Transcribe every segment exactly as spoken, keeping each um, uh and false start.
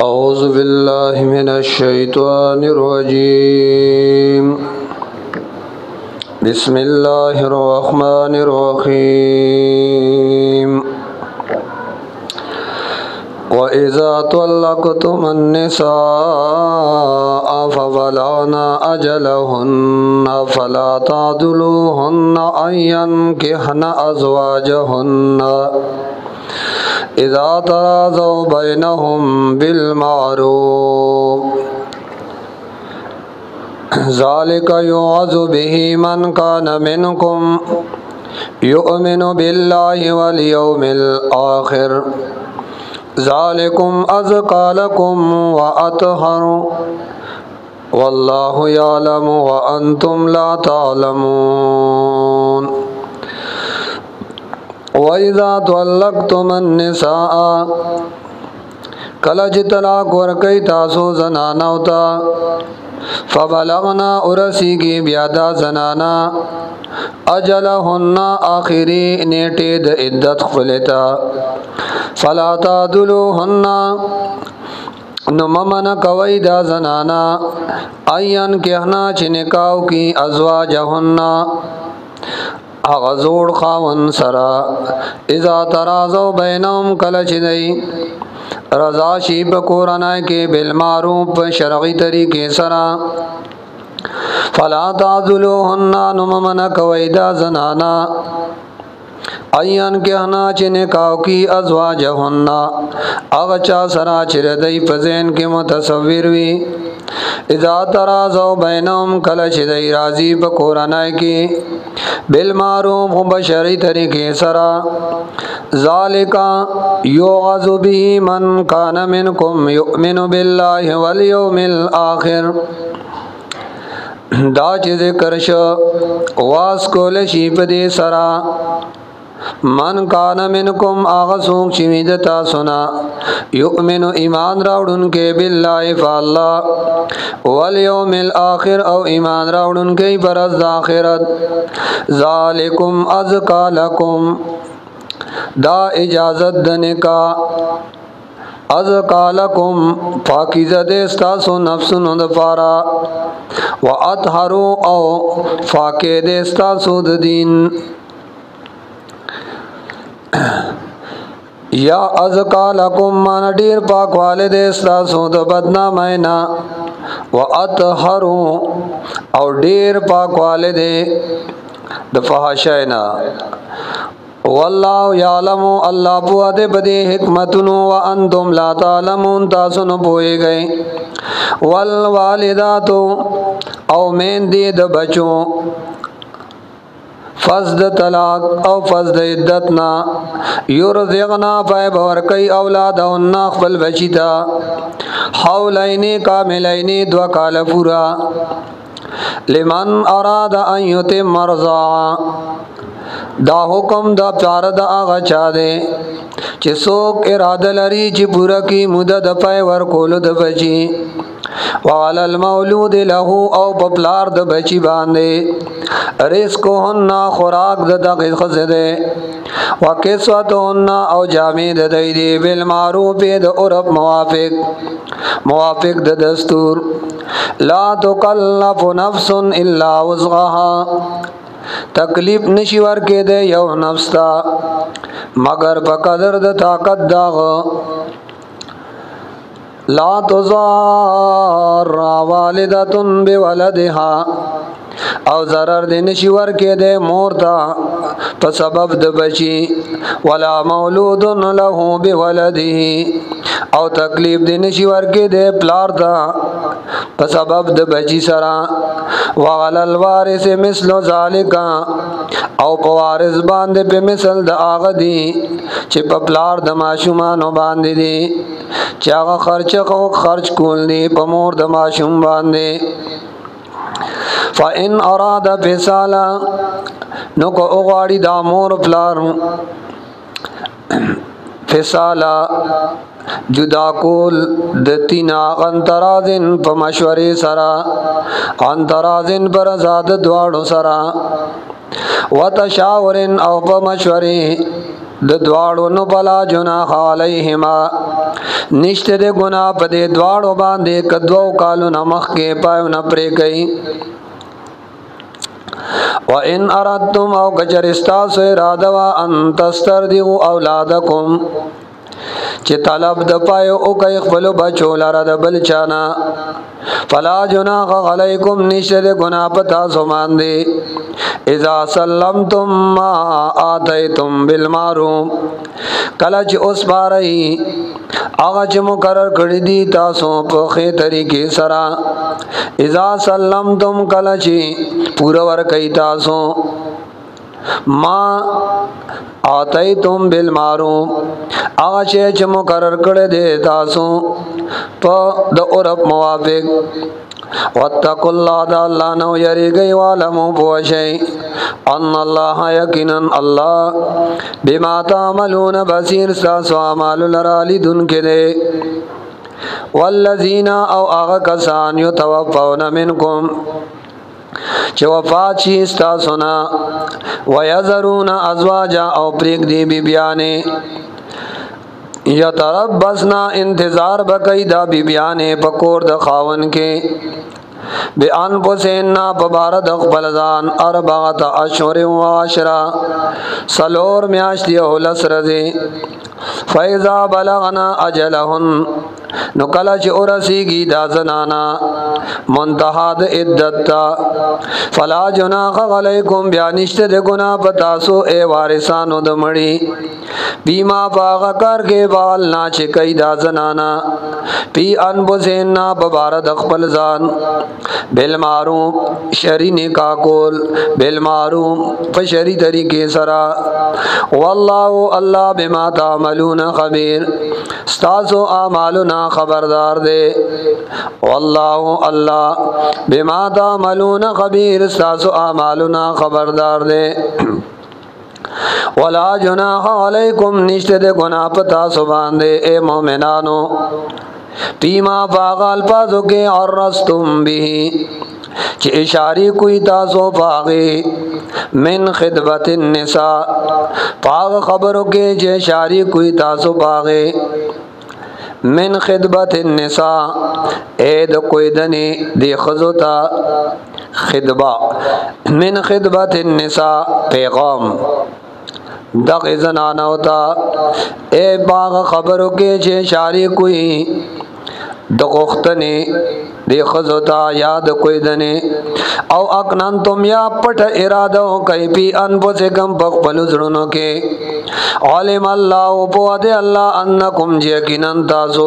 أعوذ بالله من الشيطان الرجيم بسم الله الرحمن الرحيم وإذا طلقتم النساء فبلغن أجلهن فلا تعضلوهن أن ينكحن أزواجهن إذا تراضوا بينهم بالمعروف ذلك يوعظ به من كان منكم يؤمن بالله واليوم الآخر ذلكم أزكى لكم وأطهر والله يعلم وأنتم لا تعلمون وَإِذَا طَلَّقْتُمُ النِّسَاءَ کله چې طلاق ورکړئ تاسو زنانو ته فبلغنا ورسیږي بیا دا زنانا اجلهن آخري نیټه د عدت خپلتا فلا تعضلوهن نو ممن کوي دا زنانا ايان کهنا چې نکاو کی ازواجهن اغا زوڑ خاون سرا اذا ترازو بینهم کل چدئی رضا شیب کورنائی کے بالمعروف شرعی طریقے سرا فلا تعذلوهن نممن کویدا زنانا ایان کہنا چنکاو کی ازواجهن اغچا سرا چردئی پزین کے متصور وی اذا ترازو بینهم کل چدئی راضی بکورنائی کی بالمعروف بشری طریقے سرا ذالکا یوعظ به من کان منکم یؤمن باللہ والیوم الآخر دا چی ذکر شو واس کول شیپ دے سرا من کان منکم آغسوک چویدتا سنا یؤمن ایمان راوڑن کے باللہ فاللہ والیوم الاخر او ایمان راوڑن کے برز آخرت ذالکم ازکا لکم دا اجازت دنکا ازکا لکم پاکیزہ دیستاسو نفسن دفارا و اطہرو او فاکی دیستاسو دین یا ازکا لکم من ډیر پاک والد استاسو د بدنامینا و اطهرو او ډیر پاک والد د فحاشینا والله یعلم الله په دې بده حکمتونو وانتم لا تعلمون تاسو نه پوهیږئ والوالدات او مین دې د بچو فزد طلاق او فزد عدتنا یرزقنا پای بورکی اولادهن خپل بچیتا حولین کاملین دو کال پورا لمن اراد ان یتم رضاعا دا حکم دا پار دا آغا چا دے چه سوک اراده لري چې پورا کی مدد پای ورکول د بچی وعلى المولود له او پپلار د بچی باندې رزقهن خوراک د دغه خزده وکسوتهن او جامع د دی بالمعروف د عرب موافق موافق د دستور لا تکلف نفس الا وسعها تکلیف نشي ورکې د یو نفس تا مگر په قدر د طاقت داغه لا تضار والدة بولدها او ضرر دې نشي ورکې د مور تا په سبب د بچي ولا مولود له بولده او تکلیف دې نشي ورکې د پلار تا په سبب د بچي سره وعلى الوارث مثل ذلك او په وارث باندې په مثل د اغه دي چې په پلار د ماشومان باندې دي چې هغه خرچ کو خرچ کول دي په مور د ماشوم باندې فإن اراد فصالا نو کو غواړي د مور پلار فصالا جدا کول د تینا انترازن په مشورې سره انترازن پر آزاد دواړو سره وتشاورن او په مشورې د دواړو نو بلا جناح علیهما نشته د ګناه په دې دواړو باندې کدو کالو نمخ کې پایو نه پرې گئی وَإِنْ أَرَدْتُمْ أَوْ كَجَرِسْتَاسُ إِرَادَوَا أَنْ تَسْتَرْضِعُوا أَوْلَادَكُمْ چې طلب د پایو او کوي خپل بچو لاره د بل چانا فلا جناح علیکم نشد گناہ پتا سمان دی اذا سلمتم ما آتیتم بالمعروف کله چې اوس بارای هغه چې مقرر کړی دي تاسو په خې طریقې سره اذا سلمتم کله چې پورا ور کوي تاسو ما آتیتم بالمعروف هغه چې مقرر کړی دی تاسو په د عرب موافق واتقوا الله د الله نو یریږي والمو بوشي ان الله یقینا الله بما تعملون بصیر تاسو اعمال لرالیدون کړي والذین او هغه کسان یتوفون منکم چې وفات شي تاسو نه ويذرون ازواجا او پریک دی بی بیانې یتربصنا انتظار بکئی دا بی بیانې پکور د خاون کې بیان پسینا پبارد اقبلزان اربعت اشهر و عشرہ سلور میاشتی او لس رضی فیضا بلغنا اجلہن نو کلا چه ارسیگی دا زنانا منتحا دا عدتا فلا جناح علیکم بیانشت دے گناہ پتاسو اے وارثانو دا مڑی بیما پاغا کر کے بالنا چکئی دا زنانا پی انبسینا ببارد اقبلزان بالمعروف شری نکاح کول بالمعروف فشری طریقے سرا واللہ اللہ بما تعملون خبیر ستاسو اعمالنا خبردار دے واللہ اللہ بما تعملون خبیر ستاسو اعمالنا خبردار دے ولا جناح علیکم نشتے دے گناہ پتا سبان دے اے مومنانو پیما باغال پازو کے عرستم بھی چی اشاری کوئی تاسو پاغی من خدمت النساء پاغ خبرو کے چی اشاری کوئی تاسو پاغی من خدمت النساء اید کوئی دنی دی خزوتا خدبا من خدمت النساء پیغام دق زنانا ہوتا اے باغ خبرو کے چے شاری کوئی دقختنے دی خزوتا یاد کوئی دنے او اکنان تم یا پٹ ارادو کئی پی انبو سے کم پک پلو زرنو کے علم اللہ پواد اللہ انکم جیکنن تاسو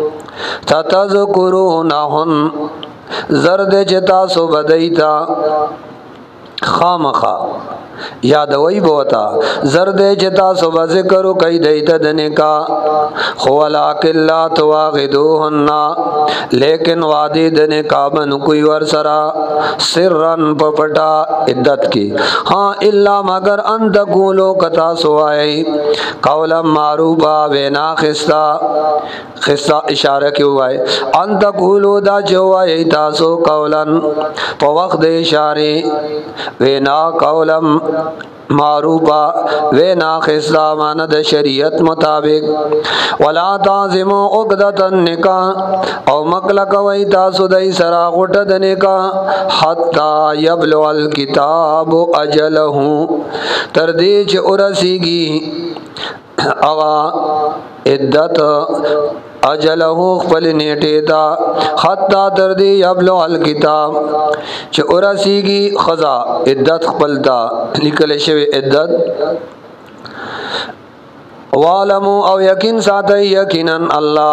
تتذکرونہن زرد چتاسو بدیتا خامخا یاد وی بوتا زرد چتا صبح ذکرو کئی دیتا دنے کا خولاکن لا تواغدوہن لیکن وعدی دنے کا بن کوئی ورسرا سرن پپٹا عدت کی ہاں اللہ مگر انت کولو کتا سوائی قولا معروبا وینا خستا خستا اشارہ کیوں آئے انت کولو دا جوائی تاسو قولا پا وقت اشارے وینا قولا معروبا وینا خستا ماند شریعت مطابق ولا تعظمو عقدت النکاح او مکلک وی تاسو دی سرا غٹد نکاح حتی یبلو الکتاب اجلہو تردیچ ارسیگی اغا عدت اجلہو خپل نیٹے تا حتی تردی یبلو الکتاب چه ارسیگی خضا عدت خپل تا لکل شوی عدت والمو او یقین ساتی یقینن اللہ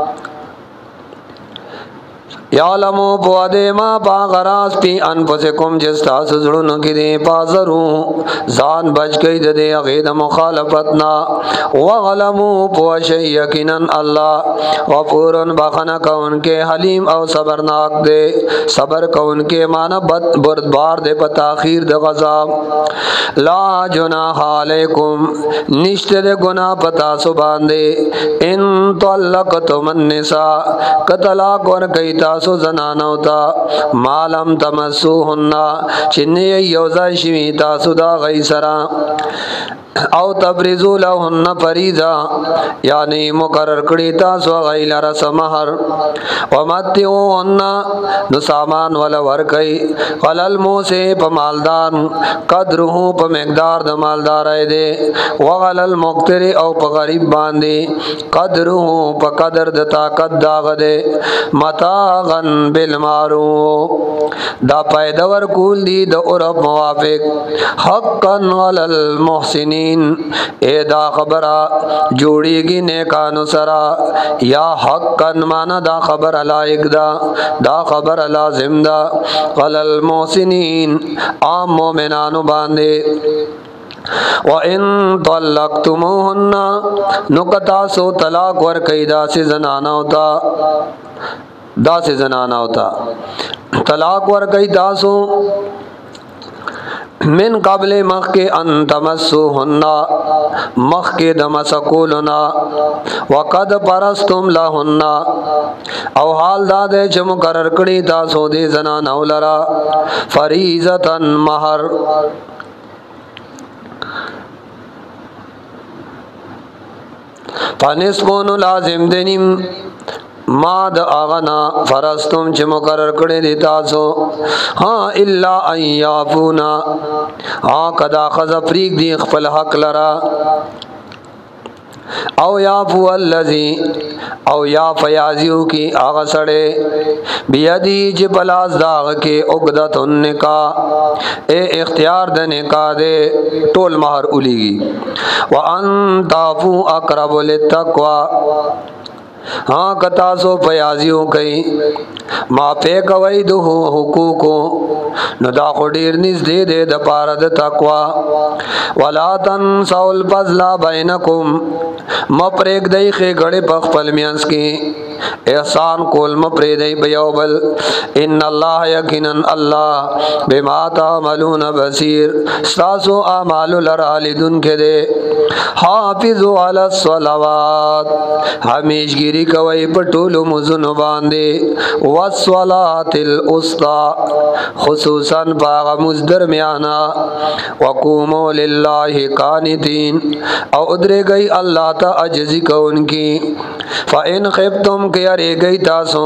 یعلمو پوادے ما پا غراز پی انفسکم جستا سزڑنو کی دے پازرو زان بچ گئی دے غید مخالفتنا وغلمو پوشی یقینن اللہ غفورن بخنا کون کے حلیم او صبرناک دے صبر کون کے مانا بردبار دے پتاخیر دے غذاب لا جناح علیکم نشت دے گناہ پتا سبان دے ان طلقتم النساء کتلاق ور کئی تاسو زنانو تا مالم تمسوهن چنی یوزا شوی تاسو دا غی سرا او تبرزو لهن فریضا یعنی مقرر کړی تاسو غیل رس مہر ومتعوهن نو سامان ولا ورکي قلل موسی په مالدار قدره په مقدار د مالدار دی وغلل مقتر او په غریب باندې قدره په قدر د طاقت داغ دی متاغن بالمعروف دا پیدا ورکول دی د عرب موافق حقا علی المحسنین اے دا خبرہ جوڑیگی نیکانو سرا یا حقا مانا دا خبر لائق دا دا خبر لازم دا علی المحسنین عام مومنانو باندے وَإِن طَلَّقْتُمُوهُنَّ نُقَتَاسُ طلاق ورکی دا سے زنانا ہوتا دا سے زنانا ہوتا طلاق ورکی تاسو من قبل مخ کے ان تمسوهن مخ کے دمسکولنا وقد پرستم لهن او حال دادے چھ مقرر کڑی تاسو دے زنانو لرا فریضتا مہر فنسبون لازم دنیم ما د اغنا فرستم چې مقرر کړی دی تاسو ها الا ان یعفونا ها کدا خذ فریق دی خپل حق لرا او یعفو الذی او یا فیازیو کی آغا سڑے بیدی جی پلاس داغ کے عقدت النکاح اے اختیار د نکاح دے ټول مہر اولیگی وان تعفو اقرب للتقوی ہاں کتاسو پیازیوں کئی ما پے کوئی دو حقوقو نو دا خودیر نیز دے دے دا پارد تقوی ولا تنسوا الفضل بینکم مپریک دئی خے گڑے پخ پل میانس کی احسان کول مپری دئی بیوبل ان اللہ یقیناً اللہ بما تعملون بصیر ستاسو اعمال لرالدن کے دے حافظو علی الصلوات ہمیش گیری کوئی پٹولو مزن باندے والصلاة الاسطى خصوصاً باغ مزدر میانا وقومو للہ قانتین او ادرے گئی اللہ تا عجزی کون کی فَإِنْ خِفْتُمْ کہ ارے گئی تاسو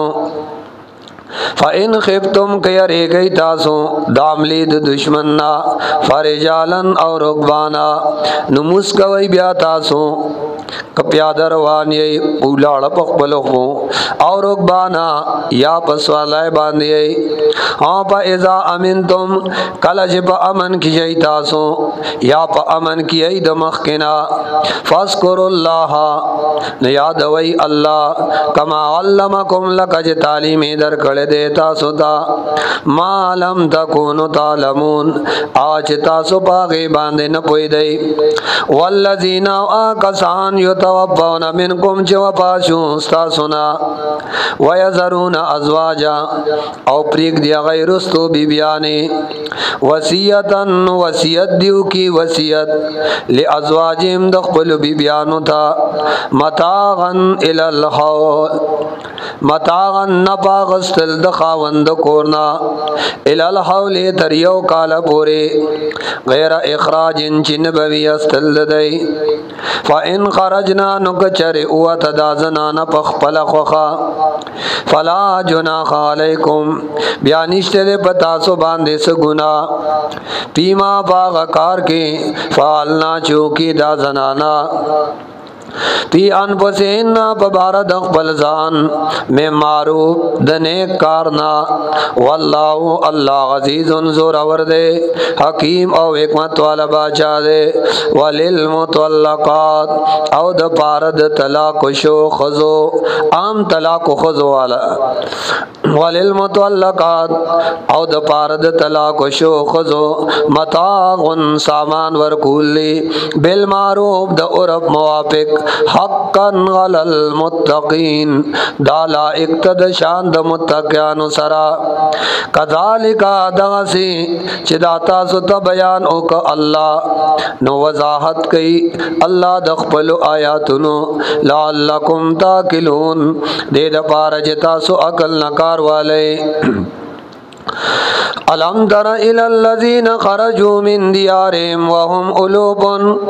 فَإِنْ خِفْتُمْ کہ ارے گئی تاسو داملید دشمننا فرجالن اور رقبانا نموس کوئی بیا تاسو کپیادر وانی اولاڑ پخبلو اور رقبانا یا پسوالای باندی ہاں پا ازا امنتم کلج پا امن کی جئی تاسو یا پا امن کی ای دمخکنا فاسکر اللہ نیادوی اللہ کما علمکم لکج تعلیمی در کڑے دیتا ستا ما لم تکونو تعلمون آج تاسو پاگی باندے نپوئی دی والذین آکسان یتوفون منکم چو پاشو ستاسونا ویذرون ازواجا او پریک دیا غیرستو بی بیانی وسیعتا وسیعت دیو کی وسیعت لی ازواجیم دخبلو بی بیانو تا متاغن الالحول متاغن نپاغستل دخاوند کورنا الالحول تریو کالا پورے غیر اخراج چن بوی استل دی فَإِنْ خَرَجْنَا نُكَچَرِ اُوَتَ دازنانا پخپل خوخا فَلَا جُنَاخَ عَلَيْكُمْ بیانشتے دے پتاسو باندے سگنا پیما باغکار کے فعلنا چوکی دازنانا پی انفسہن پبارد اقبل زان میں معروف دنیک کارنا واللہ اللہ غزیز زور وردے حکیم او حکمت والا باچا دے وللمطلقات او د پارد طلاق شو خزو عام طلاق خزو والا وللمطلقات او د پارد طلاق شو خزو متاغن سامان ورکولی بالمعروف د عرب موافق حقا علی المتقین دالا اقتد شان د متقیانو سرا کذالک دغسی چداتا ستا بیان اوک اللہ نو وضاحت کئی اللہ دخپل آیاتنو لعلکم تاکلون دے دا پارا جتا سو عقل نکار والے الم تر الى الذین خرجوا من دیارهم وهم الوف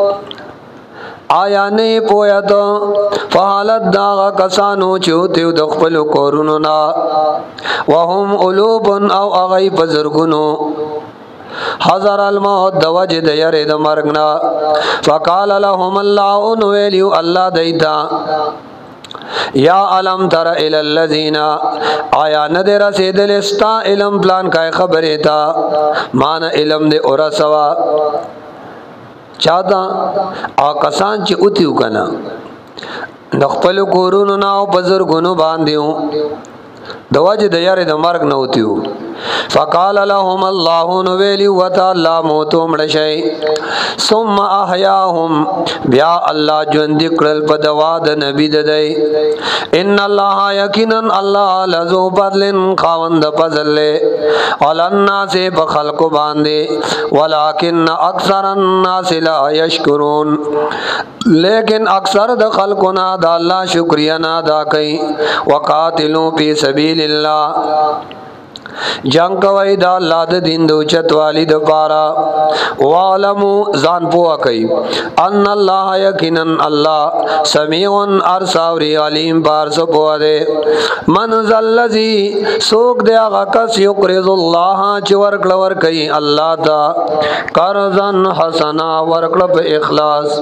آیا نه پویا ته فحالت دا کسانو چوتیو د خپل کورونو نا وهم الوف او اغی بزرگونو حذر الموت د وجه د یری د مرګنا فقال لهم الله ان ویلو الله دیتا یا علم تر الى الذین آیا ندر سیدل استا علم پلان کای خبره تا مان علم دے اور سوا چاہتا آکسان چی اتیو کنا نخپل کورونو ناو بزرگونو باندیو دواج دیار د مرگ نوتیو فقال لهم الله نویلی وتعالى موتو مړشي ثم احياهم بیا الله ژوند کړل په دوا د نبی ددی ان الله یقینا الله لذو فضل خاوند فضل على الناس بخلق باندې ولكن اکثر الناس لا يشكرون لیکن اکثر د خلقنا د الله شکریا نه ادا کوي وقاتلوا فی سبیل الله جنگ کوي دا الله د دین د چتوالی د پارا والمو ځان پوها کوي ان الله یقینا الله سمیع ارساوری علیم بار سو پوها دے من ذل الذی سوک دے هغه کس یقرض الله چې ورکړه ور کوي الله تا قرضن حسنا ورکړه په اخلاص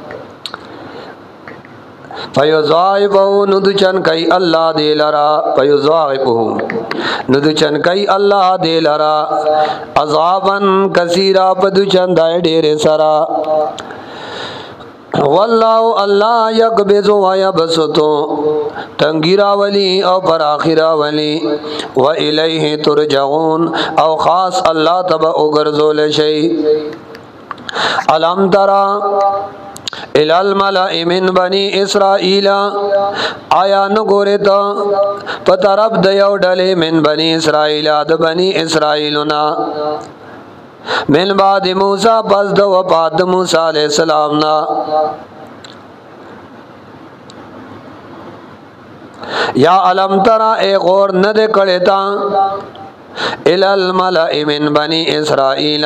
فیضائبو ندچن کئی اللہ دے لرا فیضائبو ندچن کئی اللہ دے لرا عذاباً کثیرا پدچن دائے دیر سرا واللہ اللہ یقبض و یبسطو تنگیرا ولی او پر آخرا ولی و الیہ ترجعون او خاص اللہ تبا اگرزول شئی علم ترا الى الملأ من بنی اسرائیل آیا نگورتا پترب دیو ڈلے من بنی اسرائیل د بنی اسرائیلنا من بعد موسیٰ پس دو وفات موسیٰ علیہ السلامنا یا علم ترا اے غور ند کڑتا الى الملأ من بنی اسرائیل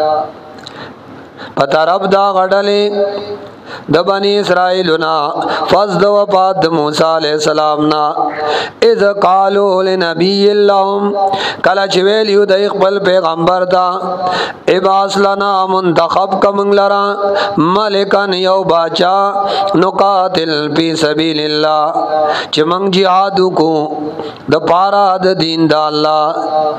پترب دا غڈلے د بنی اسرائیلنا فضد وفات موسیٰ علیہ السلامنا اذ قالو لنبی اللہم کلا چویلیو دا اقبل پیغمبر دا اباس لنا منتخب کمنگ لرا ملکن یو باچا نقاتل پی سبیل اللہ چمنگ جہادو کو دا پارا دا دین دا اللہ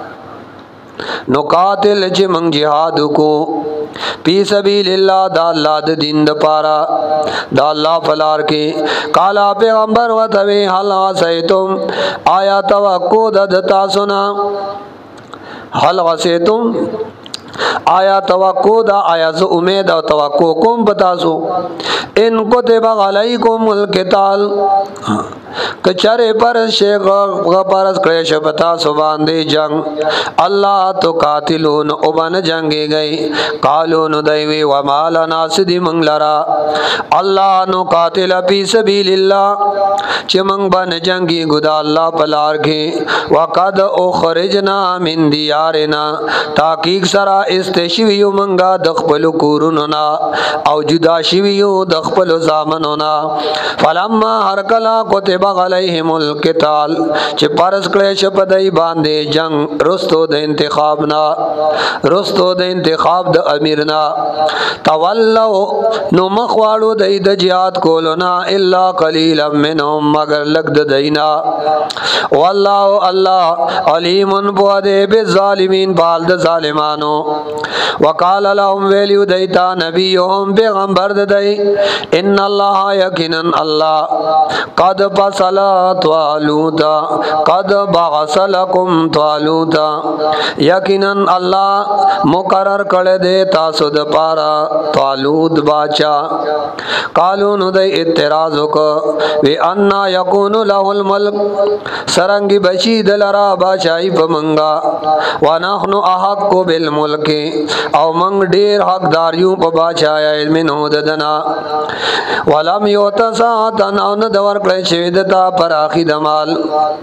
نقاتل چمنگ جہادو کو پی سبیل اللہ دا اللہ دا دین دا پارا دا اللہ فلار کی کالا پیغمبر و توی حل غسیتم آیا توقع دا دتا سنا حل غسیتم آیا توقع دا آیا زو امید و توقع کم بتاسو ان کتب علیکم القتال کچرے پر شیخ غپرس کریش بتا سبان دے جنگ اللہ تو قاتلون ابن جنگی گئی قالون دیوی ومالنا سدی منگ لرا اللہ نو قاتل پی سبیل اللہ چی منگ بن جنگی گدا اللہ پلار کی وقد اخرجنا من دیارنا تاکیق سرا استشویو منگا دخپلو کورننا او جدا شویو دخپلو زامننا فلما حرکلا کتب علیہم القتال چی پرس کلیش پدائی باندے جنگ رستو د انتخابنا رستو د انتخاب د امیرنا تولو نو مخوالو دی د جہاد کولونا الا قلیلا منهم مگر لگ د دینا واللہ اللہ علیم بودے بالظالمین بال د ظالمانو وقال لهم ویلیو دیتا نبیهم پیغمبر دی ان اللہ یقینا اللہ قد فصلا طالوتا قد بعث لکم طالوتا یقینا اللہ مقرر کړه دے تاسو د پارا طالوت باچا قالو نو د اعتراض وک وی ان یکون له الملک سرنگی بشی دلرا باشای پمنگا ونحن احق بالملک او منگ ډیر حقدار یو په بادشاہي منو ددنا ولم یوت ساعتن او نه دور کړی شوی دتا پر اخی دمال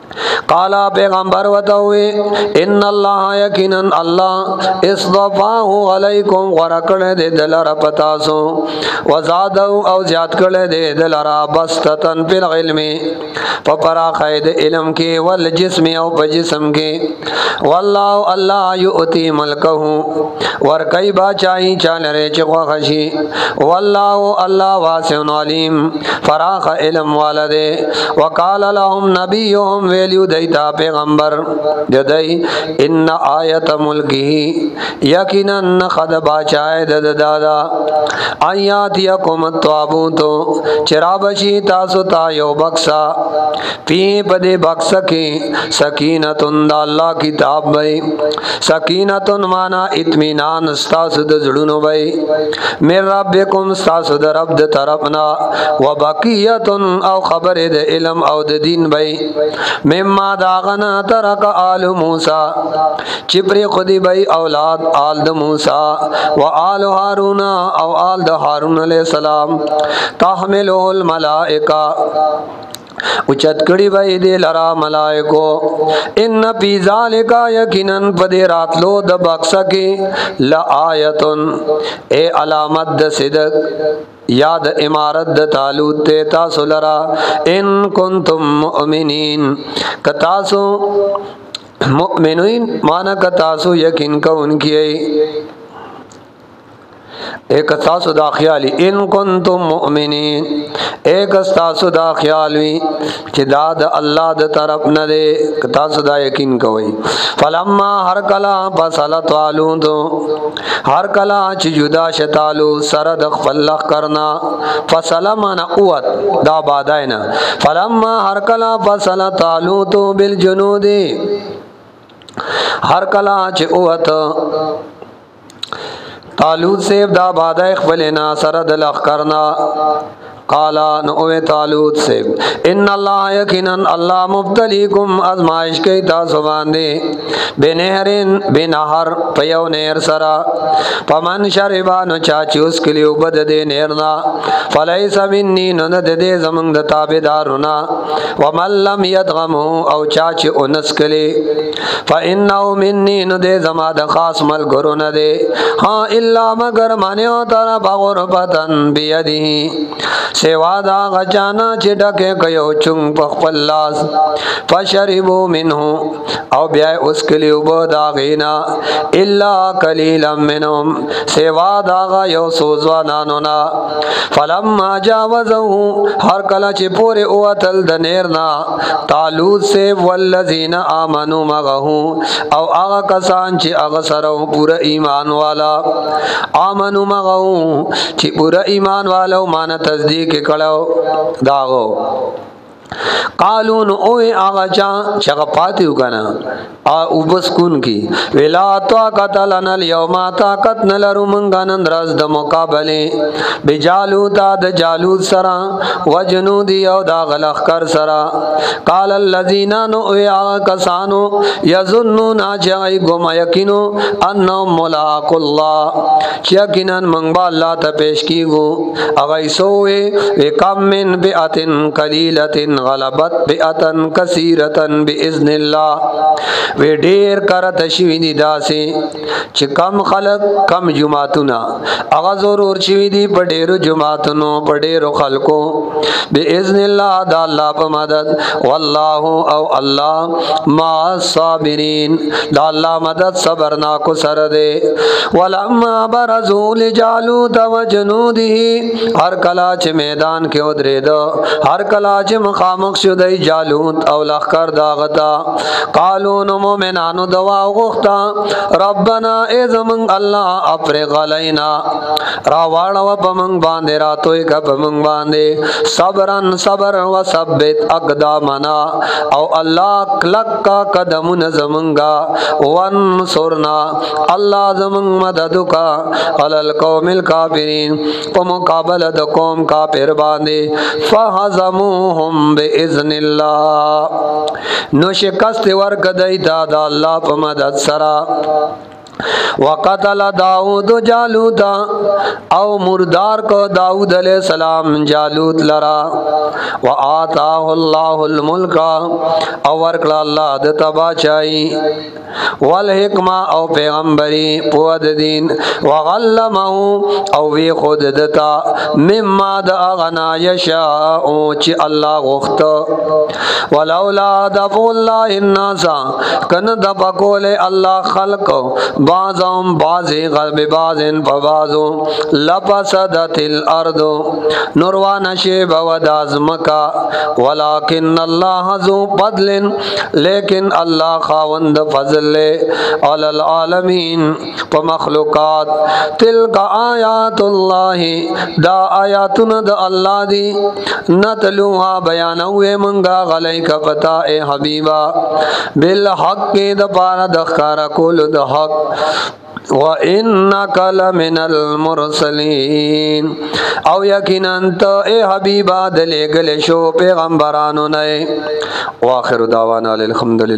قالا پیغمبر وتوی ان الله یقینا الله اصطفاه علیکم ورکړه دې دلاره پتاسو وزادو او زیات کړه دې دلاره بسطتن فی العلم فپرا خید علم کې ول جسم او په جسم کې والله الله یؤتی ملکه ور کای باچای چالره چې خوښي والله الله واسع علیم فراخ علم والده وقال لهم نبیهم ویلیو دیتا پیغمبر ددی ان آیت ملکی یقینا خد باچای دد دادا آیات یکم الطابوتو چرابشی تاسو تا یو بکسا پی پدے بکس کی سکینتن دا اللہ کتاب بھئی سکینتن مانا اطمینان استاسو د زړونو بھئی من ربکم استاسو د رب د طرفنا وبقیتن او خبر د علم او د دین بھئی مما داغنا ترک آل موسی چپری خودی بھئی اولاد آل د موسی و آل ہارون او آل د ہارون علیہ السلام تحملو الملائکہ اچت کڑی بھئی دے لرا ملائکو ان پی ذالکا یقیناً پدے راتلو د بکسا کی لآیتن اے علامت د صدق یاد امارت د تالوت تے تاسو لرا ان کنتم مؤمنین کتاسو مؤمنین مانا کتاسو یقین کا ان کی ایک استاسو دا خیالی ان کنتم مؤمنین ایک استاسو دا خیالوی چی دا دا اللہ دا طرف ندے کتاسو دا یقین کوئی فلما ہر کلا پسالت والوں تو ہر کلا چی جدا شتالو سرد خفلق کرنا فسلمنا قوت دا بادائنا فلما ہر کلا پسالت والوں تو بالجنودی ہر کلا چی قوت طالوت سیب دا بادہ اخبلنا سرد لخ کرنا قالا نوے طالوت سیب ان اللہ یقیناً اللہ مبتلیکم ازمائش کی تاسو باندے بے نہرین بے نہر پیو نیر سرا پمن شربانو چاچی اس کے لیے بد دے نیرنا فلیس منی ند دے زمنگ تابدارنا ومن لم یدغمو او چاچی انس کے لیے فإنہو منی ندے زماد خاص ملگرو ندے ہاں اللہ مگر مانیو تارا بغربتن بیدی سوا دا غچانا چٹکے کیو چنگ پخپل لاس فشربو منہو او بیائی اس کلی عبو داغینا اللہ کلیلا منہم سوا داغا یو سوزوانانونا فلما جاوزہو ہر کلا چی پورے اواتل دنیرنا طالوت سے والذین آمنو مغہو او آغا کسان چی اغسرو پورا ایمان والا آمنو مغہو چی پورا ایمان والا مانا تصدیق کے کڑو داغو قالون اوے آغا چاں شغا پاتیو کنا او بس کن کی ولا طاقت لنا اليوم طاقت نلرو منگا نندرز د مقابلے بجالوتا د جالوت سرا وجنودی او دا غلخ کر سرا قال الذین اوے آغا کسانو یظنون چاہی گم یقینو انہم ملاق اللہ یقینا منگبا اللہ تا پیش کی گو اغیسوے وکم من بیعتن قلیلتن غلبت بیعتن کثیرتن باذن اللہ وی ډیر کرت شوی دی داسې چې کم خلق کم جماعتونه هغه ضرور شوی دی په ډیرو جماعتونو په ډیرو خلقو باذن الله د الله په مدد والله او الله ما الصابرین د الله مدد صبر نا کو سره دی ولما برزوا لجالوت وجنوده هر کلا چې میدان کې ودرېد هر کلا چې مخامخ شو دی جالوت او لخر داغتا قالو مومنانو دعا غوښتا ربنا ای زمون الله افرغ علینا راواړو پمنګ باندې راتوي کا پمنګ باندې صبرن صبر و ثبت اقدامنا او الله کلک کا قدمون زمونگا وانصرنا الله زمون مدد کا علی القوم الکافرین په مقابله د قوم کافر باندې فهزموهم باذن الله نو شکست ورک دای دا دا اللہ پا مدد سرا وقتل داود جالوتا او مردار کو داود علیہ السلام جالوت لرا وآتاه الله الملک او ورکلا اللہ دتا باچائی والحکمہ او پیغمبری پود دین وغلمه او وی خود دتا مما دا اغنا یشاء چی اللہ غخت ولولا دفع اللہ الناس کن دفقول اللہ خلق بعضهم بعضی غرب بعضن فبعضو لفسدت الارض نروان شیب ودازمکا ولیکن اللہ ذو فضل لیکن اللہ خاوند فضل لے علی العالمین فمخلوقات تلک آیات اللہ دا آیاتن دا اللہ دی نتلوها بیانوے منگا غلیک پتا اے حبیبا بالحق دا پارا دخکارا کول دا حق وَإِنَّكَ لَمِنَ الْمُرْسَلِينَ او یقینا تو اے حبیبا دلے گلے شو پیغمبرانو نئے. وآخر دعوانا الحمدللہ.